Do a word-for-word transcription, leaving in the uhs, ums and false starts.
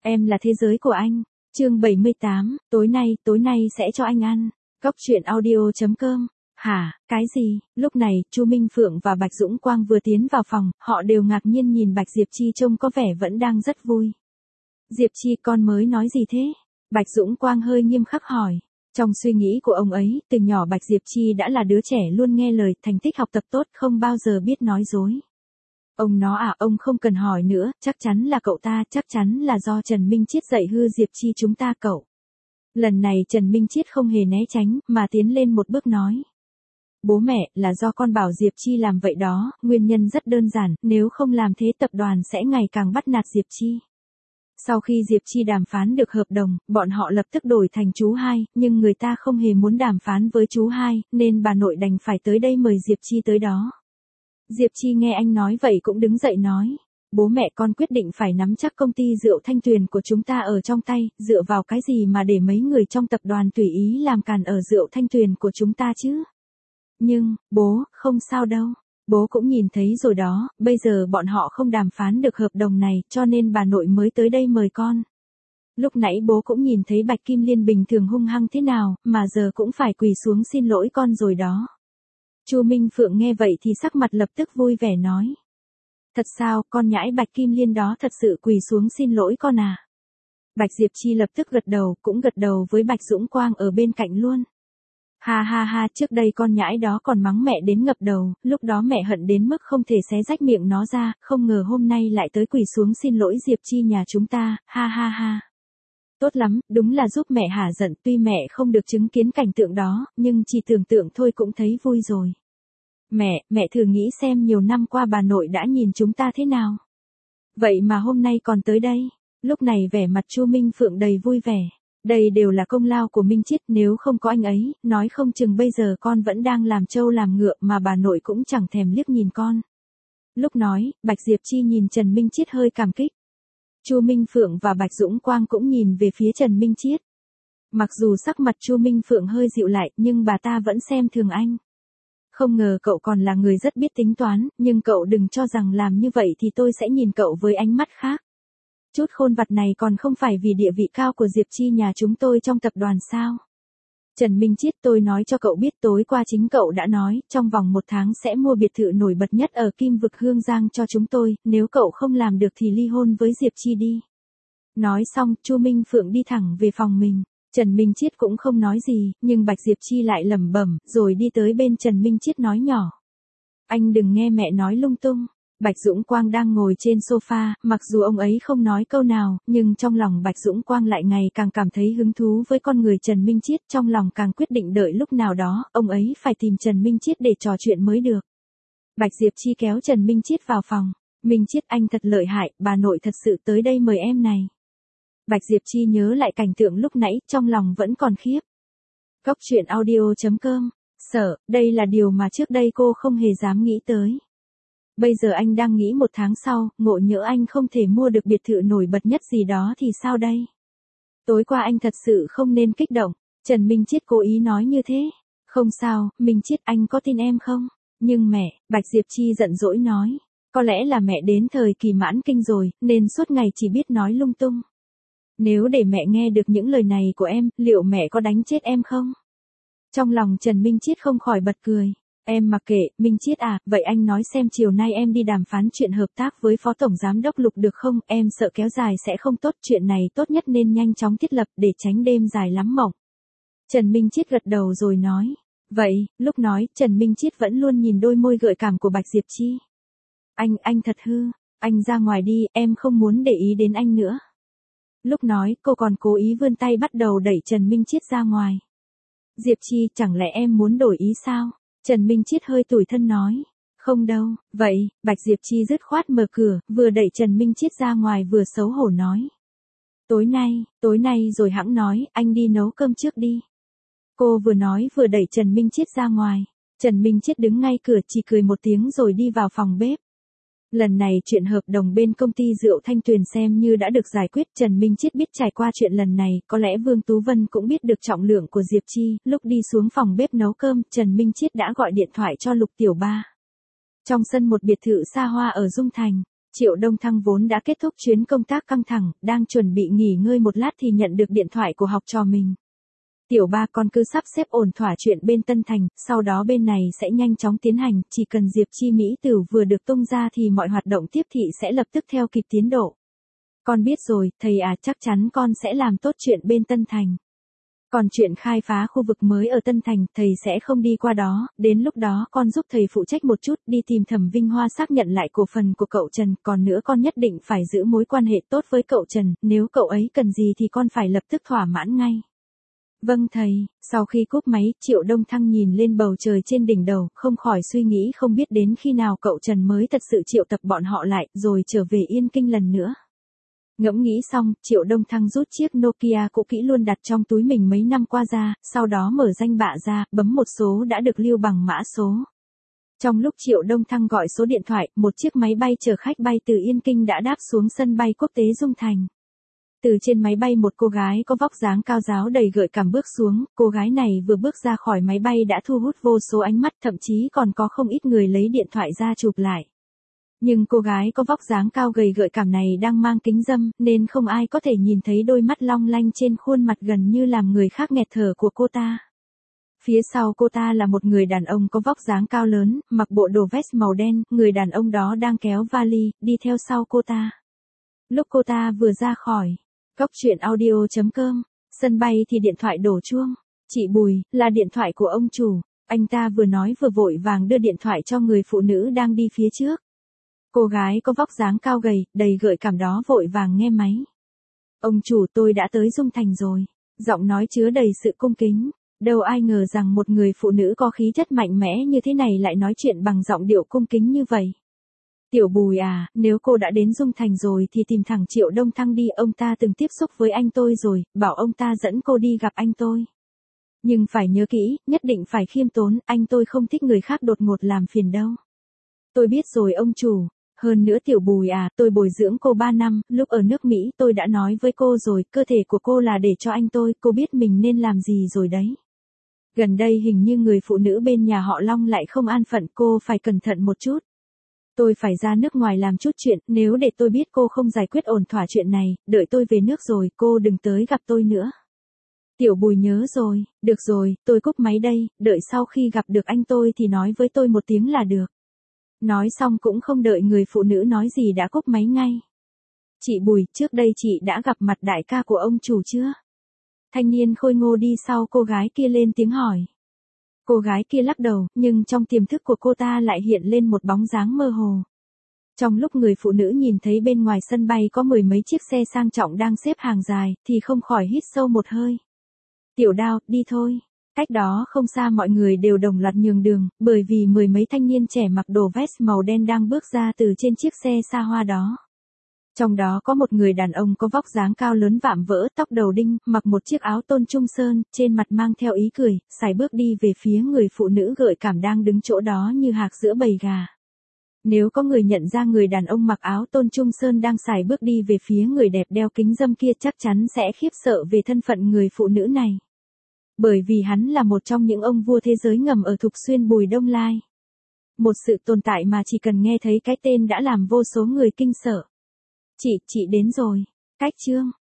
Em là thế giới của anh. Chương bảy mươi tám, tối nay, tối nay sẽ cho anh ăn. Cóc truyện audio chấm com. Hả, cái gì? Lúc này, Chu Minh Phượng và Bạch Dũng Quang vừa tiến vào phòng, họ đều ngạc nhiên nhìn Bạch Diệp Chi trông có vẻ vẫn đang rất vui. Diệp Chi, con mới nói gì thế? Bạch Dũng Quang hơi nghiêm khắc hỏi. Trong suy nghĩ của ông ấy, từ nhỏ Bạch Diệp Chi đã là đứa trẻ luôn nghe lời, thành tích học tập tốt, không bao giờ biết nói dối. Ông nó à, ông không cần hỏi nữa, chắc chắn là cậu ta, chắc chắn là do Trần Minh Chiết dạy hư Diệp Chi chúng ta cậu. Lần này Trần Minh Chiết không hề né tránh, mà tiến lên một bước nói. Bố mẹ, là do con bảo Diệp Chi làm vậy đó, nguyên nhân rất đơn giản, nếu không làm thế tập đoàn sẽ ngày càng bắt nạt Diệp Chi. Sau khi Diệp Chi đàm phán được hợp đồng, bọn họ lập tức đổi thành chú hai, nhưng người ta không hề muốn đàm phán với chú hai, nên bà nội đành phải tới đây mời Diệp Chi tới đó. Diệp Chi nghe anh nói vậy cũng đứng dậy nói. Bố mẹ con quyết định phải nắm chắc công ty rượu Thanh Tuyền của chúng ta ở trong tay, dựa vào cái gì mà để mấy người trong tập đoàn tùy ý làm càn ở rượu Thanh Tuyền của chúng ta chứ? Nhưng, bố, không sao đâu. Bố cũng nhìn thấy rồi đó, bây giờ bọn họ không đàm phán được hợp đồng này, cho nên bà nội mới tới đây mời con. Lúc nãy bố cũng nhìn thấy Bạch Kim Liên bình thường hung hăng thế nào, mà giờ cũng phải quỳ xuống xin lỗi con rồi đó. Chu Minh Phượng nghe vậy thì sắc mặt lập tức vui vẻ nói. Thật sao, con nhãi Bạch Kim Liên đó thật sự quỳ xuống xin lỗi con à? Bạch Diệp Chi lập tức gật đầu, cũng gật đầu với Bạch Dũng Quang ở bên cạnh luôn. Ha ha ha, trước đây con nhãi đó còn mắng mẹ đến ngập đầu, lúc đó mẹ hận đến mức không thể xé rách miệng nó ra, không ngờ hôm nay lại tới quỳ xuống xin lỗi Diệp Chi nhà chúng ta, ha ha ha. Tốt lắm, đúng là giúp mẹ hả giận, tuy mẹ không được chứng kiến cảnh tượng đó, nhưng chỉ tưởng tượng thôi cũng thấy vui rồi. Mẹ, mẹ thử nghĩ xem nhiều năm qua bà nội đã nhìn chúng ta thế nào. Vậy mà hôm nay còn tới đây. Lúc này vẻ mặt Chu Minh Phượng đầy vui vẻ. Đây đều là công lao của Minh Chiết, nếu không có anh ấy, nói không chừng bây giờ con vẫn đang làm trâu làm ngựa mà bà nội cũng chẳng thèm liếc nhìn con. Lúc nói, Bạch Diệp Chi nhìn Trần Minh Chiết hơi cảm kích. Chu Minh Phượng và Bạch Dũng Quang cũng nhìn về phía Trần Minh Chiết. Mặc dù sắc mặt Chu Minh Phượng hơi dịu lại, nhưng bà ta vẫn xem thường anh. Không ngờ cậu còn là người rất biết tính toán, nhưng cậu đừng cho rằng làm như vậy thì tôi sẽ nhìn cậu với ánh mắt khác. Chút khôn vặt này còn không phải vì địa vị cao của Diệp Chi nhà chúng tôi trong tập đoàn sao? Trần Minh Chiết, tôi nói cho cậu biết, tối qua chính cậu đã nói, trong vòng một tháng sẽ mua biệt thự nổi bật nhất ở Kim Vực Hương Giang cho chúng tôi, nếu cậu không làm được thì ly hôn với Diệp Chi đi. Nói xong, Chu Minh Phượng đi thẳng về phòng mình. Trần Minh Chiết cũng không nói gì, nhưng Bạch Diệp Chi lại lẩm bẩm, rồi đi tới bên Trần Minh Chiết nói nhỏ. Anh đừng nghe mẹ nói lung tung. Bạch Dũng Quang đang ngồi trên sofa, mặc dù ông ấy không nói câu nào, nhưng trong lòng Bạch Dũng Quang lại ngày càng cảm thấy hứng thú với con người Trần Minh Chiết, trong lòng càng quyết định đợi lúc nào đó, ông ấy phải tìm Trần Minh Chiết để trò chuyện mới được. Bạch Diệp Chi kéo Trần Minh Chiết vào phòng. Minh Chiết, anh thật lợi hại, bà nội thật sự tới đây mời em này. Bạch Diệp Chi nhớ lại cảnh tượng lúc nãy, trong lòng vẫn còn khiếp. Cóc truyện audio chấm com. Sợ, đây là điều mà trước đây cô không hề dám nghĩ tới. Bây giờ anh đang nghĩ một tháng sau, ngộ nhỡ anh không thể mua được biệt thự nổi bật nhất gì đó thì sao đây? Tối qua anh thật sự không nên kích động. Trần Minh Chiết cố ý nói như thế. Không sao, Minh Chiết, anh có tin em không? Nhưng mẹ, Bạch Diệp Chi giận dỗi nói. Có lẽ là mẹ đến thời kỳ mãn kinh rồi, nên suốt ngày chỉ biết nói lung tung. Nếu để mẹ nghe được những lời này của em, liệu mẹ có đánh chết em không? Trong lòng Trần Minh Chiết không khỏi bật cười. Em mặc kệ, Minh Chiết à, vậy anh nói xem chiều nay em đi đàm phán chuyện hợp tác với Phó Tổng Giám đốc Lục được không? Em sợ kéo dài sẽ không tốt, chuyện này tốt nhất nên nhanh chóng thiết lập để tránh đêm dài lắm mộng. Trần Minh Chiết gật đầu rồi nói. Vậy, lúc nói, Trần Minh Chiết vẫn luôn nhìn đôi môi gợi cảm của Bạch Diệp Chi. Anh, anh thật hư, anh ra ngoài đi, em không muốn để ý đến anh nữa. Lúc nói, cô còn cố ý vươn tay bắt đầu đẩy Trần Minh Chiết ra ngoài. Diệp Chi, chẳng lẽ em muốn đổi ý sao? Trần Minh Chiết hơi tủi thân nói. Không đâu, vậy, Bạch Diệp Chi dứt khoát mở cửa, vừa đẩy Trần Minh Chiết ra ngoài vừa xấu hổ nói. Tối nay, tối nay rồi hẵng nói, anh đi nấu cơm trước đi. Cô vừa nói vừa đẩy Trần Minh Chiết ra ngoài. Trần Minh Chiết đứng ngay cửa chỉ cười một tiếng rồi đi vào phòng bếp. Lần này chuyện hợp đồng bên công ty rượu Thanh Tuyền xem như đã được giải quyết. Trần Minh Chiết biết trải qua chuyện lần này, có lẽ Vương Tú Vân cũng biết được trọng lượng của Diệp Chi. Lúc đi xuống phòng bếp nấu cơm, Trần Minh Chiết đã gọi điện thoại cho Lục Tiểu Ba. Trong sân một biệt thự xa hoa ở Dung Thành, Triệu Đông Thăng vốn đã kết thúc chuyến công tác căng thẳng, đang chuẩn bị nghỉ ngơi một lát thì nhận được điện thoại của học trò mình. Tiểu ba con cứ sắp xếp ổn thỏa chuyện bên Tân Thành, sau đó bên này sẽ nhanh chóng tiến hành, chỉ cần Diệp Chi Mỹ Tử vừa được tung ra thì mọi hoạt động tiếp thị sẽ lập tức theo kịp tiến độ. Con biết rồi, thầy à, chắc chắn con sẽ làm tốt chuyện bên Tân Thành. Còn chuyện khai phá khu vực mới ở Tân Thành, thầy sẽ không đi qua đó, đến lúc đó con giúp thầy phụ trách một chút, đi tìm Thẩm Vinh Hoa xác nhận lại cổ phần của cậu Trần, còn nữa con nhất định phải giữ mối quan hệ tốt với cậu Trần, nếu cậu ấy cần gì thì con phải lập tức thỏa mãn ngay. Vâng thầy, sau khi cúp máy, Triệu Đông Thăng nhìn lên bầu trời trên đỉnh đầu, không khỏi suy nghĩ không biết đến khi nào cậu Trần mới thật sự triệu tập bọn họ lại, rồi trở về Yên Kinh lần nữa. Ngẫm nghĩ xong, Triệu Đông Thăng rút chiếc Nokia cũ kỹ luôn đặt trong túi mình mấy năm qua ra, sau đó mở danh bạ ra, bấm một số đã được lưu bằng mã số. Trong lúc Triệu Đông Thăng gọi số điện thoại, một chiếc máy bay chở khách bay từ Yên Kinh đã đáp xuống sân bay quốc tế Dung Thành. Từ trên máy bay một cô gái có vóc dáng cao ráo đầy gợi cảm bước xuống, cô gái này vừa bước ra khỏi máy bay đã thu hút vô số ánh mắt, thậm chí còn có không ít người lấy điện thoại ra chụp lại. Nhưng cô gái có vóc dáng cao gầy gợi cảm này đang mang kính râm, nên không ai có thể nhìn thấy đôi mắt long lanh trên khuôn mặt gần như làm người khác nghẹt thở của cô ta. Phía sau cô ta là một người đàn ông có vóc dáng cao lớn, mặc bộ đồ vest màu đen, người đàn ông đó đang kéo vali, đi theo sau cô ta. Lúc cô ta vừa ra khỏi Cốc truyện audio chấm com, sân bay thì điện thoại đổ chuông. Chị Bùi, là điện thoại của ông chủ. Anh ta vừa nói vừa vội vàng đưa điện thoại cho người phụ nữ đang đi phía trước. Cô gái có vóc dáng cao gầy, đầy gợi cảm đó vội vàng nghe máy. Ông chủ, tôi đã tới Dung Thành rồi. Giọng nói chứa đầy sự cung kính. Đâu ai ngờ rằng một người phụ nữ có khí chất mạnh mẽ như thế này lại nói chuyện bằng giọng điệu cung kính như vậy. Tiểu Bùi à, nếu cô đã đến Dung Thành rồi thì tìm thẳng Triệu Đông Thăng đi, ông ta từng tiếp xúc với anh tôi rồi, bảo ông ta dẫn cô đi gặp anh tôi. Nhưng phải nhớ kỹ, nhất định phải khiêm tốn, anh tôi không thích người khác đột ngột làm phiền đâu. Tôi biết rồi ông chủ. Hơn nữa Tiểu Bùi à, tôi bồi dưỡng cô ba năm, lúc ở nước Mỹ tôi đã nói với cô rồi, cơ thể của cô là để cho anh tôi, cô biết mình nên làm gì rồi đấy. Gần đây hình như người phụ nữ bên nhà họ Long lại không an phận, cô phải cẩn thận một chút. Tôi phải ra nước ngoài làm chút chuyện, nếu để tôi biết cô không giải quyết ổn thỏa chuyện này, đợi tôi về nước rồi, cô đừng tới gặp tôi nữa. Tiểu Bùi nhớ rồi, được rồi, tôi cúp máy đây, đợi sau khi gặp được anh tôi thì nói với tôi một tiếng là được. Nói xong cũng không đợi người phụ nữ nói gì đã cúp máy ngay. Chị Bùi, trước đây chị đã gặp mặt đại ca của ông chủ chưa? Thanh niên khôi ngô đi sau cô gái kia lên tiếng hỏi. Cô gái kia lắc đầu, nhưng trong tiềm thức của cô ta lại hiện lên một bóng dáng mơ hồ. Trong lúc người phụ nữ nhìn thấy bên ngoài sân bay có mười mấy chiếc xe sang trọng đang xếp hàng dài, thì không khỏi hít sâu một hơi. Tiểu Đao, đi thôi. Cách đó không xa mọi người đều đồng loạt nhường đường, bởi vì mười mấy thanh niên trẻ mặc đồ vest màu đen đang bước ra từ trên chiếc xe xa hoa đó. Trong đó có một người đàn ông có vóc dáng cao lớn vạm vỡ, tóc đầu đinh, mặc một chiếc áo tôn trung sơn, trên mặt mang theo ý cười, sải bước đi về phía người phụ nữ gợi cảm đang đứng chỗ đó như hạc giữa bầy gà. Nếu có người nhận ra người đàn ông mặc áo tôn trung sơn đang sải bước đi về phía người đẹp đeo kính râm kia chắc chắn sẽ khiếp sợ về thân phận người phụ nữ này. Bởi vì hắn là một trong những ông vua thế giới ngầm ở Thục Xuyên Bùi Đông Lai. Một sự tồn tại mà chỉ cần nghe thấy cái tên đã làm vô số người kinh sợ. Chị, chị đến rồi. Cách chương.